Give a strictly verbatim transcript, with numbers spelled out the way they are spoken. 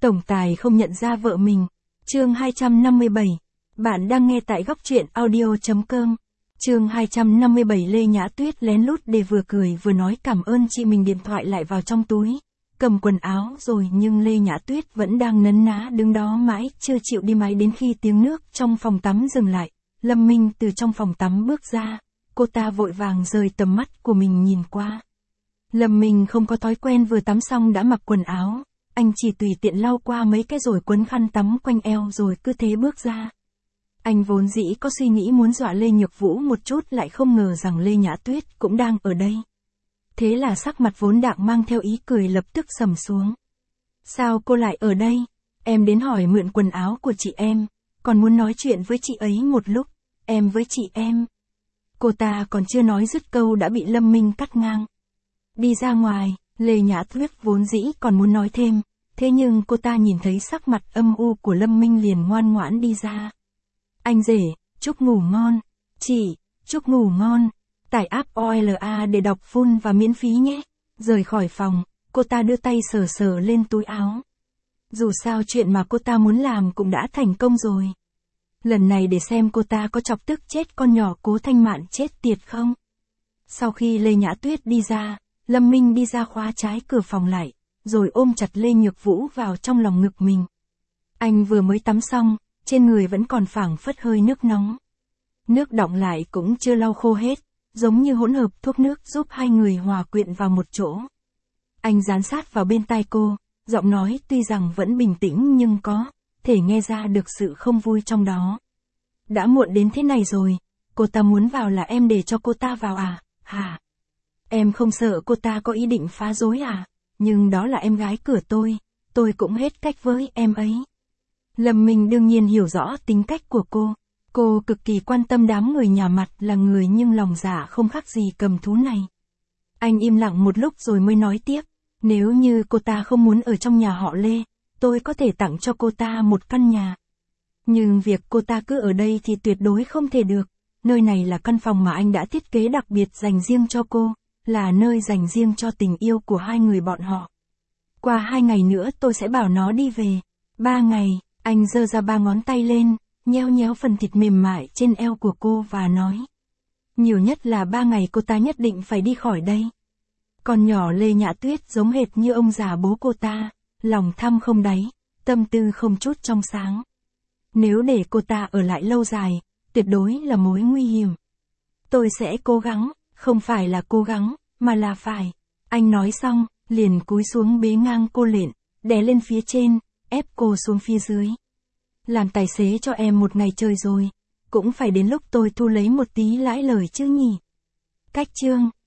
Tổng tài không nhận ra vợ mình. Chương hai trăm năm mươi bảy. Bạn đang nghe tại góc truyện audio chấm com. Chương hai trăm năm mươi bảy. Lê Nhã Tuyết lén lút để vừa cười vừa nói cảm ơn chị mình, điện thoại lại vào trong túi, cầm quần áo rồi, nhưng Lê Nhã Tuyết vẫn đang nấn ná đứng đó mãi chưa chịu đi máy. Đến khi tiếng nước trong phòng tắm dừng lại, Lâm Minh từ trong phòng tắm bước ra, cô ta vội vàng rời tầm mắt của mình nhìn qua. Lâm Minh không có thói quen vừa tắm xong đã mặc quần áo, anh chỉ tùy tiện lau qua mấy cái rồi quấn khăn tắm quanh eo rồi cứ thế bước ra. Anh vốn dĩ có suy nghĩ muốn dọa Lê Nhược Vũ một chút, lại không ngờ rằng Lê Nhã Tuyết cũng đang ở đây. Thế là sắc mặt vốn đạm mang theo ý cười lập tức sầm xuống. Sao cô lại ở đây? Em đến hỏi mượn quần áo của chị em, còn muốn nói chuyện với chị ấy một lúc, em với chị em. Cô ta còn chưa nói dứt câu đã bị Lâm Minh cắt ngang. Đi ra ngoài. Lê Nhã Tuyết vốn dĩ còn muốn nói thêm, thế nhưng cô ta nhìn thấy sắc mặt âm u của Lâm Minh liền ngoan ngoãn đi ra. Anh rể, chúc ngủ ngon. Chị, chúc ngủ ngon. Tải app o lờ a để đọc full và miễn phí nhé. Rời khỏi phòng, cô ta đưa tay sờ sờ lên túi áo. Dù sao chuyện mà cô ta muốn làm cũng đã thành công rồi. Lần này để xem cô ta có chọc tức chết con nhỏ Cố Thanh Mạn chết tiệt không. Sau khi Lê Nhã Tuyết đi ra, Lâm Minh đi ra khóa trái cửa phòng lại, rồi ôm chặt Lê Nhược Vũ vào trong lòng ngực mình. Anh vừa mới tắm xong, trên người vẫn còn phảng phất hơi nước nóng. Nước đọng lại cũng chưa lau khô hết, giống như hỗn hợp thuốc nước giúp hai người hòa quyện vào một chỗ. Anh dán sát vào bên tai cô, giọng nói tuy rằng vẫn bình tĩnh nhưng có thể nghe ra được sự không vui trong đó. Đã muộn đến thế này rồi, cô ta muốn vào là em để cho cô ta vào à, hả? Em không sợ cô ta có ý định phá rối à? Nhưng đó là em gái cửa tôi, tôi cũng hết cách với em ấy. Lâm Minh đương nhiên hiểu rõ tính cách của cô. Cô cực kỳ quan tâm đám người nhà mặt là người nhưng lòng dạ không khác gì cầm thú này. Anh im lặng một lúc rồi mới nói tiếp. Nếu như cô ta không muốn ở trong nhà họ Lê, tôi có thể tặng cho cô ta một căn nhà. Nhưng việc cô ta cứ ở đây thì tuyệt đối không thể được. Nơi này là căn phòng mà anh đã thiết kế đặc biệt dành riêng cho cô, là nơi dành riêng cho tình yêu của hai người bọn họ. Qua hai ngày nữa tôi sẽ bảo nó đi về. Ba ngày, anh giơ ra ba ngón tay lên, nheo nhéo phần thịt mềm mại trên eo của cô và nói. Nhiều nhất là ba ngày cô ta nhất định phải đi khỏi đây. Con nhỏ Lê Nhã Tuyết giống hệt như ông già bố cô ta, lòng tham không đáy, tâm tư không chút trong sáng. Nếu để cô ta ở lại lâu dài, tuyệt đối là mối nguy hiểm. Tôi sẽ cố gắng, không phải là cố gắng, mà là phải. Anh nói xong, liền cúi xuống bế ngang cô lên, đè lên phía trên, ép cô xuống phía dưới. Làm tài xế cho em một ngày trời rồi, cũng phải đến lúc tôi thu lấy một tí lãi lời chứ nhỉ. Cách chương.